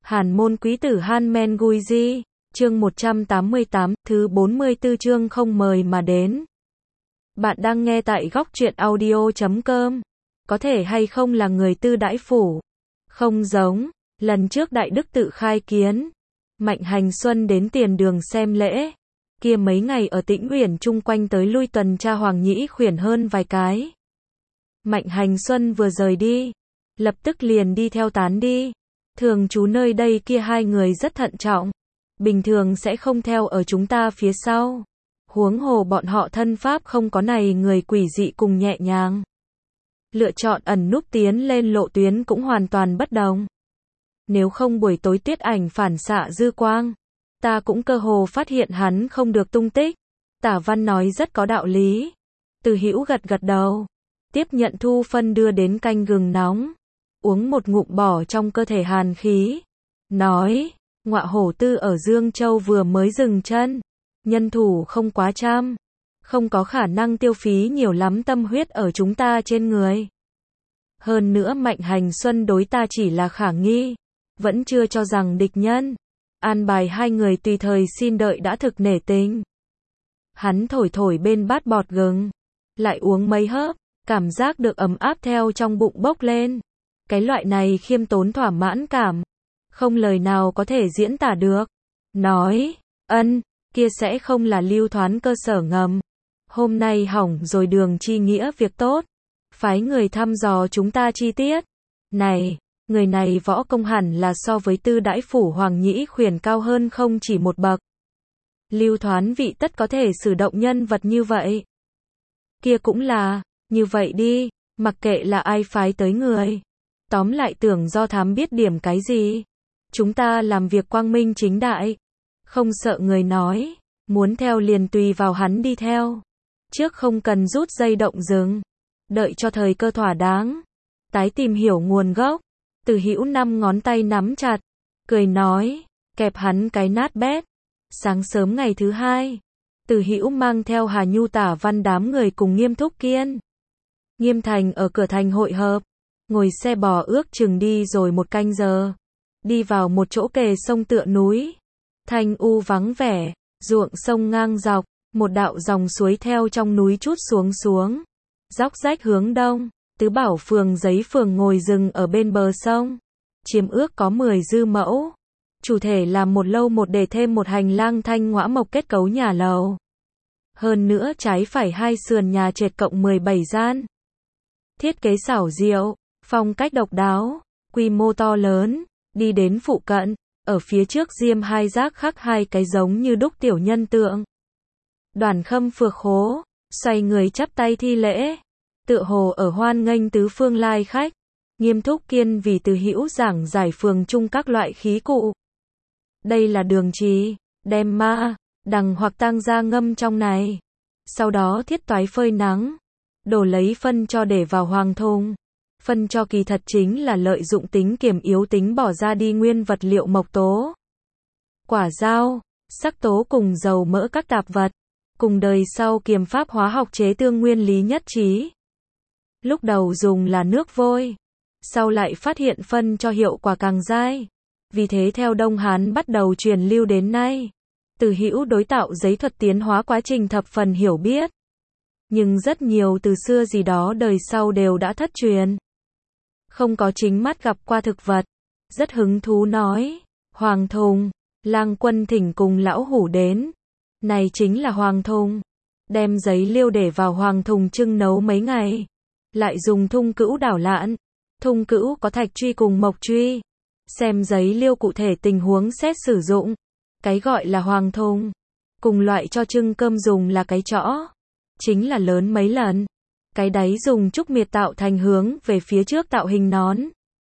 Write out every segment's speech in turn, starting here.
Hàn môn quý tử Han Men Gui Di, chương 188, thứ 44 chương không mời mà đến. Bạn đang nghe tại góc truyện audio.com. Có thể hay không là người Tư Đãi Phủ? Không giống, lần trước Đại Đức tự khai kiến. Mạnh Hành Xuân đến Tiền Đường xem lễ. Kia mấy ngày ở Tĩnh Uyển chung quanh tới lui tuần tra Hoàng Nhĩ khuyển hơn vài cái. Mạnh Hành Xuân vừa rời đi, lập tức liền đi theo tán đi. Thường trú nơi đây kia hai người rất thận trọng, bình thường sẽ không theo ở chúng ta phía sau. Huống hồ bọn họ thân pháp không có này người quỷ dị cùng nhẹ nhàng. Lựa chọn ẩn núp tiến lên lộ tuyến cũng hoàn toàn bất đồng. Nếu không buổi tối Tuyết Ảnh phản xạ dư quang, ta cũng cơ hồ phát hiện hắn không được tung tích. Tả Văn nói rất có đạo lý. Từ Hữu gật gật đầu, tiếp nhận thu phân đưa đến canh gừng nóng, uống một ngụm bỏ trong cơ thể hàn khí, nói, Ngọa Hổ Tư ở Dương Châu vừa mới dừng chân, nhân thủ không quá trăm, không có khả năng tiêu phí nhiều lắm tâm huyết ở chúng ta trên người. Hơn nữa Mạnh Hành Xuân đối ta chỉ là khả nghi, vẫn chưa cho rằng địch nhân. An bài hai người tùy thời xin đợi đã thực nể tình. Hắn thổi thổi bên bát bọt gừng, lại uống mấy hớp, cảm giác được ấm áp theo trong bụng bốc lên. Cái loại này khiêm tốn thỏa mãn cảm, không lời nào có thể diễn tả được. Nói, kia sẽ không là Lưu Thoán cơ sở ngầm. Hôm nay hỏng rồi Đường Chi Nghĩa việc tốt, phái người thăm dò chúng ta chi tiết. Này, người này võ công hẳn là so với Tư Đãi Phủ Hoàng Nhĩ khuyển cao hơn không chỉ một bậc. Lưu Thoán vị tất có thể sử động nhân vật như vậy. Kia cũng là, như vậy đi, mặc kệ là ai phái tới người. Tóm lại tưởng do thám biết điểm cái gì. Chúng ta làm việc quang minh chính đại, không sợ người nói, muốn theo liền tùy vào hắn đi theo. Trước không cần rút dây động rừng, đợi cho thời cơ thỏa đáng, tái tìm hiểu nguồn gốc. Từ Hữu năm ngón tay nắm chặt, cười nói, kẹp hắn cái nát bét. Sáng sớm ngày thứ hai, Từ Hữu mang theo Hà Nhu Tả Văn đám người cùng Nghiêm Thúc Kiên, Nghiêm Thành ở cửa thành hội hợp, ngồi xe bò ước chừng đi rồi một canh giờ, đi vào một chỗ kề sông tựa núi, thanh u vắng vẻ, ruộng sông ngang dọc, một đạo dòng suối theo trong núi trút xuống, dốc rách hướng đông. Tứ Bảo Phường Giấy Phường ngồi rừng ở bên bờ sông, chiếm ước có 10 dư mẫu, chủ thể làm một lâu một để thêm một hành lang thanh ngõa mộc kết cấu nhà lầu. Hơn nữa trái phải hai sườn nhà trệt cộng 17 gian. Thiết kế xảo diệu, phong cách độc đáo, quy mô to lớn, đi đến phụ cận, ở phía trước diêm hai giác khắc hai cái giống như đúc tiểu nhân tượng. Đoàn Khâm phược khố, xoay người chắp tay thi lễ, tựa hồ ở hoan nghênh tứ phương lai khách. Nghiêm Thúc Kiên vì Từ Hữu giảng giải phường chung các loại khí cụ. Đây là đường trì, đem ma, đằng hoặc tang ra ngâm trong này. Sau đó thiết toái phơi nắng, đổ lấy phân cho để vào hoàng thùng. Phân cho kỳ thật chính là lợi dụng tính kiềm yếu tính bỏ ra đi nguyên vật liệu mộc tố, quả dao, sắc tố cùng dầu mỡ các tạp vật, cùng đời sau kiềm pháp hóa học chế tương nguyên lý nhất trí. Lúc đầu dùng là nước vôi, sau lại phát hiện phân cho hiệu quả càng dai. Vì thế theo Đông Hán bắt đầu truyền lưu đến nay. Từ Hữu đối tạo giấy thuật tiến hóa quá trình thập phần hiểu biết. Nhưng rất nhiều từ xưa gì đó đời sau đều đã thất truyền. Không có chính mắt gặp qua thực vật. Rất hứng thú nói, hoàng thùng, Lang Quân thỉnh cùng lão hủ đến. Này chính là hoàng thùng. Đem giấy liêu để vào hoàng thùng trưng nấu mấy ngày. Lại dùng thung cữu đảo lạn. Thung cữu có thạch truy cùng mộc truy. Xem giấy liêu cụ thể tình huống xét sử dụng. Cái gọi là hoàng thùng. Cùng loại cho trưng cơm dùng là cái chõ. Chính là lớn mấy lần. Cái đáy dùng trúc miệt tạo thành hướng về phía trước tạo hình nón.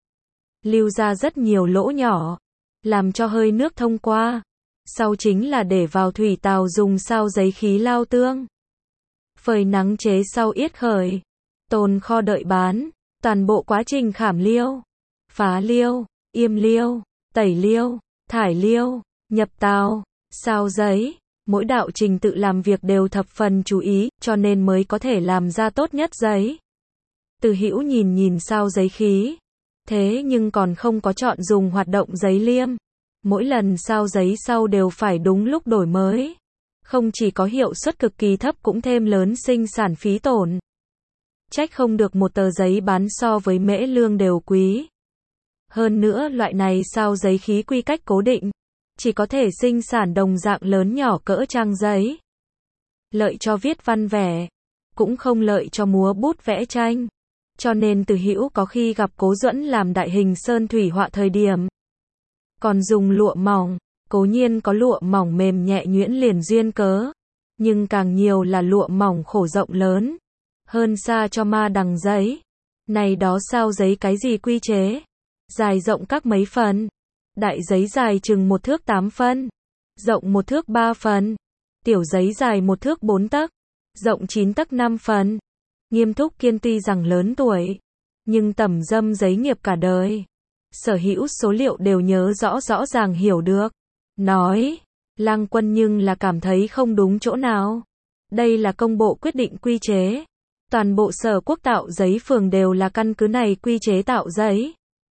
Lưu ra rất nhiều lỗ nhỏ. Làm cho hơi nước thông qua. Sau chính là để vào thủy tàu dùng sao giấy khí lao tương. Phơi nắng chế sau yết khởi. Tồn kho đợi bán. Toàn bộ quá trình khảm liêu, phá liêu, yêm liêu, tẩy liêu, thải liêu, nhập tàu, sao giấy, mỗi đạo trình tự làm việc đều thập phần chú ý, cho nên mới có thể làm ra tốt nhất giấy. Từ Hữu nhìn sao giấy khí, Thế nhưng còn không có chọn dùng hoạt động giấy liêm. Mỗi lần sao giấy sau đều phải đúng lúc đổi mới. Không chỉ có hiệu suất cực kỳ thấp cũng thêm lớn sinh sản phí tổn. Trách không được một tờ giấy bán so với mễ lương đều quý. Hơn nữa loại này sao giấy khí quy cách cố định, chỉ có thể sinh sản đồng dạng lớn nhỏ cỡ trang giấy. Lợi cho viết văn vẽ, cũng không lợi cho múa bút vẽ tranh. Cho nên Từ Hữu có khi gặp Cố Duẫn làm đại hình sơn thủy họa thời điểm, còn dùng lụa mỏng, cố nhiên có lụa mỏng mềm nhẹ nhuyễn liền duyên cớ, nhưng càng nhiều là lụa mỏng khổ rộng lớn, hơn xa cho ma đằng giấy. Này đó sao giấy cái gì quy chế? Dài rộng các mấy phần? Đại giấy dài chừng 1 thước 8 phân, rộng 1 thước 3 phần, tiểu giấy dài 1 thước 4 tấc, rộng 9 tấc 5 phần. Nghiêm Thúc Kiên tuy rằng lớn tuổi, nhưng tẩm dâm giấy nghiệp cả đời, sở hữu số liệu đều nhớ rõ rõ ràng hiểu được. Nói, Lăng Quân nhưng là cảm thấy không đúng chỗ nào. Đây là công bộ quyết định quy chế. Toàn bộ sở quốc tạo giấy phường đều là căn cứ này quy chế tạo giấy.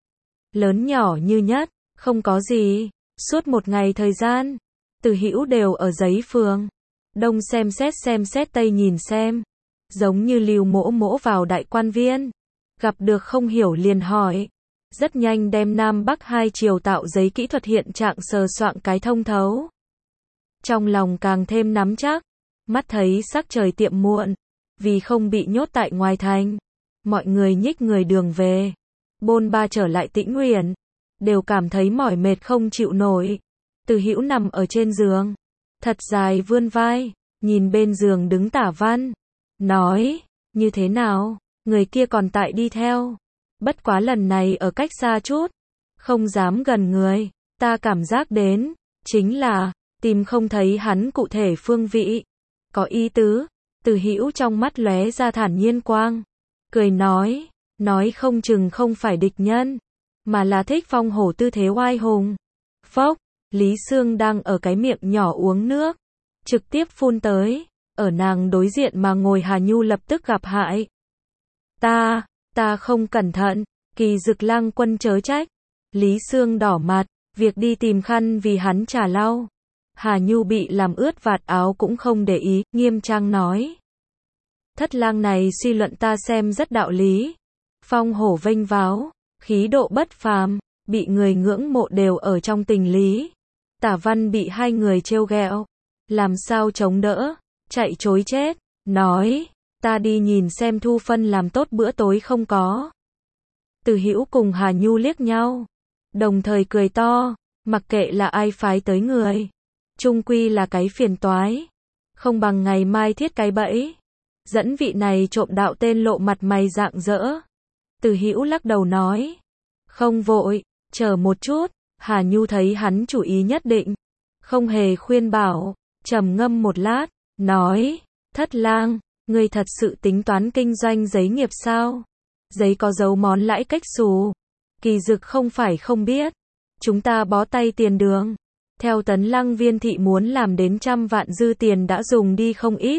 Lớn nhỏ như nhất, không có gì. Suốt một ngày thời gian, Từ Hữu đều ở giấy phường. Đông xem xét tây nhìn xem. Giống như Lưu Mỗ Mỗ vào đại quan viên. Gặp được không hiểu liền hỏi. Rất nhanh đem Nam Bắc hai chiều tạo giấy kỹ thuật hiện trạng sờ soạn cái thông thấu. Trong lòng càng thêm nắm chắc. Mắt thấy sắc trời tiệm muộn. Vì không bị nhốt tại ngoài thành, mọi người nhích người đường về, bôn ba trở lại Tĩnh Uyển, đều cảm thấy mỏi mệt không chịu nổi. Từ Hữu nằm ở trên giường, thật dài vươn vai, nhìn bên giường đứng Tả Văn, nói, như thế nào, người kia còn tại đi theo, bất quá lần này ở cách xa chút, không dám gần người, ta cảm giác đến, chính là, tìm không thấy hắn cụ thể phương vị, có ý tứ. Từ Hữu trong mắt lóe ra thản nhiên quang, cười nói không chừng không phải địch nhân, mà là thích phong hổ tư thế oai hùng. Phốc, Lý Sương đang ở cái miệng nhỏ uống nước, trực tiếp phun tới, ở nàng đối diện mà ngồi Hà Nhu lập tức gặp hại. Ta không cẩn thận, Kỳ Dực Lăng Quân chớ trách. Lý Sương đỏ mặt, việc đi tìm khăn vì hắn trà lau. Hà Nhu bị làm ướt vạt áo cũng không để ý, nghiêm trang nói. Thất lang này suy luận ta xem rất đạo lý. Phong hổ vênh váo, khí độ bất phàm, bị người ngưỡng mộ đều ở trong tình lý. Tả Văn bị hai người trêu ghẹo, làm sao chống đỡ, chạy chối chết, nói, ta đi nhìn xem Thu Phân làm tốt bữa tối không có. Từ Hữu cùng Hà Nhu liếc nhau, đồng thời cười to, mặc kệ là ai phái tới người, chung quy là cái phiền toái, không bằng ngày mai thiết cái bẫy, dẫn vị này trộm đạo tên lộ mặt mày rạng rỡ. Từ Hữu lắc đầu nói, không vội, chờ một chút. Hà Nhu thấy hắn chủ ý nhất định, không hề khuyên bảo, trầm ngâm một lát, nói, Thất lang, ngươi thật sự tính toán kinh doanh giấy nghiệp sao? Giấy có dấu món lãi cách xù. Kỳ Dực không phải không biết, chúng ta bó tay tiền đường. Theo Tấn Lăng Viên thị muốn làm đến 100 vạn dư tiền đã dùng đi không ít.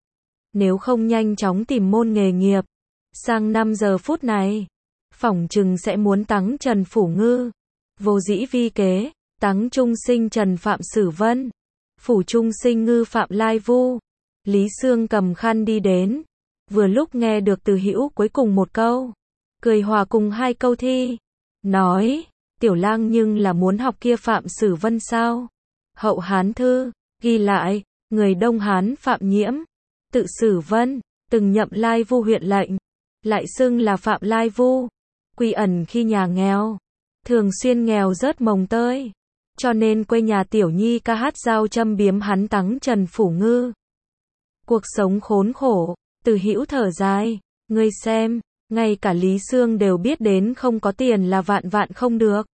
Nếu không nhanh chóng tìm môn nghề nghiệp, sang 5 giờ phút này, phỏng chừng sẽ muốn tắng Trần Phủ Ngư, vô dĩ vi kế, tắng trung sinh Trần Phạm Sử Vân, phủ trung sinh Ngư Phạm Lai Vu. Lý Sương cầm khăn đi đến, vừa lúc nghe được Từ Hữu cuối cùng một câu, cười hòa cùng hai câu thi, nói, tiểu lang nhưng là muốn học kia Phạm Sử Vân sao? Hậu Hán thư, ghi lại, người Đông Hán Phạm Nhiễm, tự Sử Vân, từng nhậm Lai Vu huyện lệnh, lại xưng là Phạm Lai Vu, quy ẩn khi nhà nghèo, thường xuyên nghèo rớt mồng tơi, cho nên quê nhà tiểu nhi ca hát giao châm biếm hắn tắng Trần Phủ Ngư. Cuộc sống khốn khổ, Từ Hữu thở dài, ngươi xem, ngay cả Lý Sương đều biết đến không có tiền là vạn vạn không được.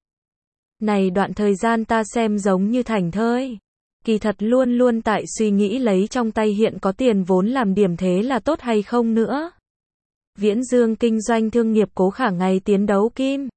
Này đoạn thời gian ta xem giống như thành thơi, kỳ thật luôn luôn tại suy nghĩ lấy trong tay hiện có tiền vốn làm điểm thế là tốt hay không nữa. Viễn Dương kinh doanh thương nghiệp cố khả ngày tiến đấu kim,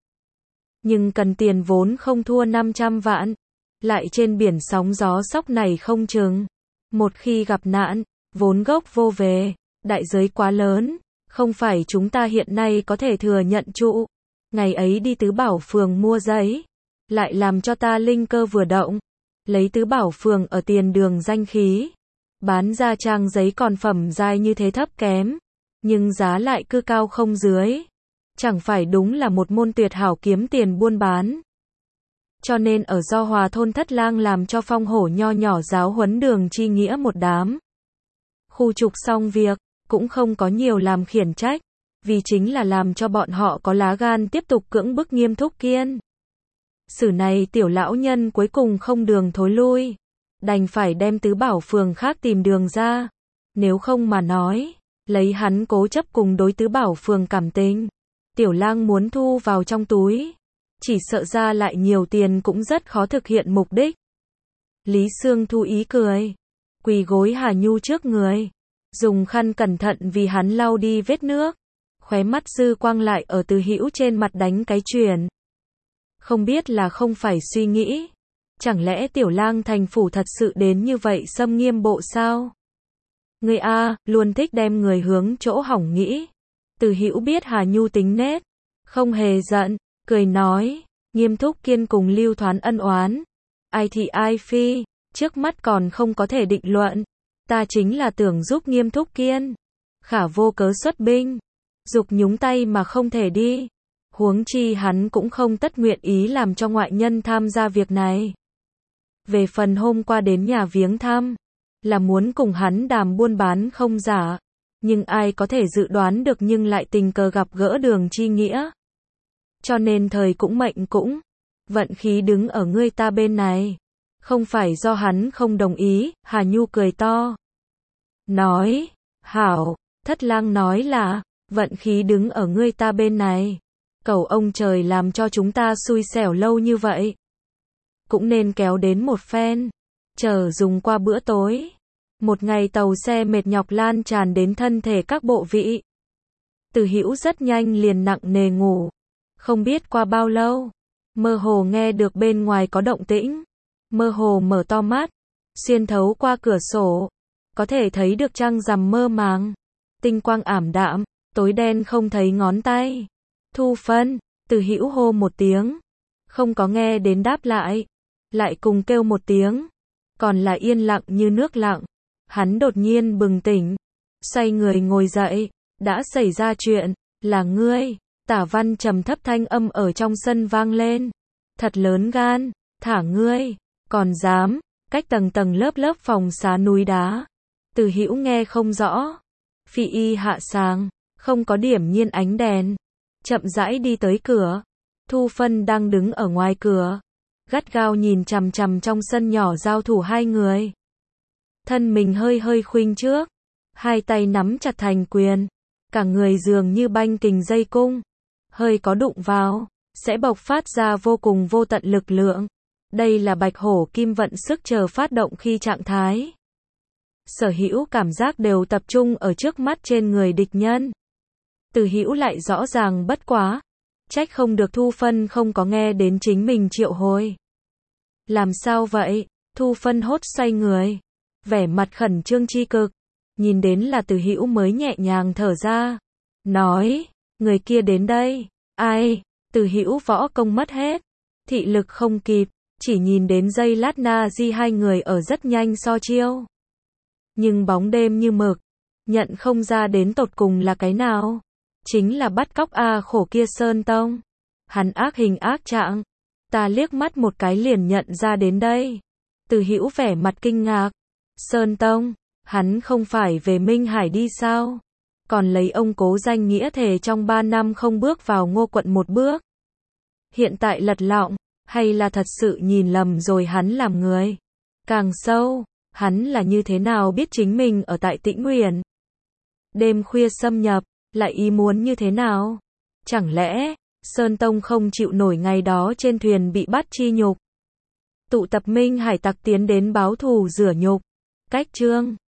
nhưng cần tiền vốn không thua 500 vạn, lại trên biển sóng gió sóc này không chừng, một khi gặp nạn, vốn gốc vô về, đại giới quá lớn, không phải chúng ta hiện nay có thể thừa nhận trụ. Ngày ấy đi Tứ Bảo Phường mua giấy, lại làm cho ta linh cơ vừa động. Lấy Tứ Bảo Phường ở tiền đường danh khí, bán ra trang giấy còn phẩm giai như thế thấp kém, nhưng giá lại cứ cao không dưới. Chẳng phải đúng là một môn tuyệt hảo kiếm tiền buôn bán. Cho nên ở Do Hòa thôn Thất Lang làm cho Phong Hổ nho nhỏ giáo huấn Đường Chi Nghĩa một đám. Khu trục xong việc, cũng không có nhiều làm khiển trách, vì chính là làm cho bọn họ có lá gan tiếp tục cưỡng bức Nghiêm Thúc Kiên. Sử này tiểu lão nhân cuối cùng không đường thối lui, đành phải đem Tứ Bảo Phường khác tìm đường ra. Nếu không mà nói, lấy hắn cố chấp cùng đối Tứ Bảo Phường cảm tình, Tiểu Lang muốn thu vào trong túi, chỉ sợ ra lại nhiều tiền cũng rất khó thực hiện mục đích. Lý Sương Thu ý cười, quỳ gối Hà Nhu trước người, dùng khăn cẩn thận vì hắn lau đi vết nước, khóe mắt dư quang lại ở Từ Hữu trên mặt đánh cái chuyển. Không biết là không phải suy nghĩ, chẳng lẽ Tiểu Lang thành phủ thật sự đến như vậy xâm nghiêm bộ sao? Ngươi a, luôn thích đem người hướng chỗ hỏng nghĩ. Từ Hữu biết Hà Nhu tính nết, không hề giận, cười nói, Nghiêm Thúc Kiên cùng Lưu Thoán ân oán, ai thị ai phi, trước mắt còn không có thể định luận, ta chính là tưởng giúp Nghiêm Thúc Kiên, khả vô cớ xuất binh, dục nhúng tay mà không thể đi, huống chi hắn cũng không tất nguyện ý làm cho ngoại nhân tham gia việc này. Về phần hôm qua đến nhà viếng thăm, là muốn cùng hắn đàm buôn bán không giả, nhưng ai có thể dự đoán được nhưng lại tình cờ gặp gỡ Đường Chi Nghĩa. Cho nên thời cũng mệnh cũng, vận khí đứng ở ngươi ta bên này, không phải do hắn không đồng ý. Hà Nhu cười to, nói, hảo, Thất Lang nói là, vận khí đứng ở ngươi ta bên này, cầu ông trời làm cho chúng ta xui xẻo lâu như vậy, cũng nên kéo đến một phen, chờ dùng qua bữa tối. Một ngày tàu xe mệt nhọc lan tràn đến thân thể các bộ vị. Từ Hữu rất nhanh liền nặng nề ngủ. Không biết qua bao lâu, mơ hồ nghe được bên ngoài có động tĩnh. Mơ hồ mở to mắt, xuyên thấu qua cửa sổ, có thể thấy được trăng rằm mơ màng, tinh quang ảm đạm, tối đen không thấy ngón tay. Thu Phân, Từ Hữu hô một tiếng, không có nghe đến đáp lại cùng kêu một tiếng, còn là yên lặng như nước lặng. Hắn đột nhiên bừng tỉnh, xoay người ngồi dậy, đã xảy ra chuyện, là ngươi. Tả Văn trầm thấp thanh âm ở trong sân vang lên, thật lớn gan, thả ngươi, còn dám, cách tầng tầng lớp lớp phòng xá núi đá. Từ Hữu nghe không rõ, phi y hạ sàng, không có điểm nhiên ánh đèn, chậm rãi đi tới cửa. Thu Phân đang đứng ở ngoài cửa, gắt gao nhìn chằm chằm trong sân nhỏ giao thủ hai người. Thân mình hơi hơi khuynh trước, hai tay nắm chặt thành quyền, cả người dường như banh kình dây cung, hơi có đụng vào, sẽ bộc phát ra vô cùng vô tận lực lượng. Đây là Bạch Hổ Kim Vận sức chờ phát động khi trạng thái. Sở hữu cảm giác đều tập trung ở trước mắt trên người địch nhân. Từ Hữu lại rõ ràng bất quá, trách không được Thu Phân không có nghe đến chính mình triệu hồi. Làm sao vậy? Thu Phân hốt xoay người, vẻ mặt khẩn trương chi cực, nhìn đến là Từ Hữu mới nhẹ nhàng thở ra, nói, người kia đến đây, ai? Từ Hữu võ công mất hết, thị lực không kịp, chỉ nhìn đến giây lát na di hai người ở rất nhanh so chiêu. Nhưng bóng đêm như mực, nhận không ra đến tột cùng là cái nào, chính là bắt cóc khổ kia Sơn Tông. Hắn ác hình ác trạng, ta liếc mắt một cái liền nhận ra đến đây. Từ Hữu vẻ mặt kinh ngạc, Sơn Tông, hắn không phải về Minh Hải đi sao? Còn lấy ông cố danh nghĩa thề trong 3 năm không bước vào Ngô quận một bước. Hiện tại lật lọng, hay là thật sự nhìn lầm rồi hắn làm người? Càng sâu, hắn là như thế nào biết chính mình ở tại Tĩnh Uyển? Đêm khuya xâm nhập, lại ý muốn như thế nào? Chẳng lẽ, Sơn Tông không chịu nổi ngày đó trên thuyền bị bắt chi nhục? Tụ tập Minh Hải tặc tiến đến báo thù rửa nhục. Cách chương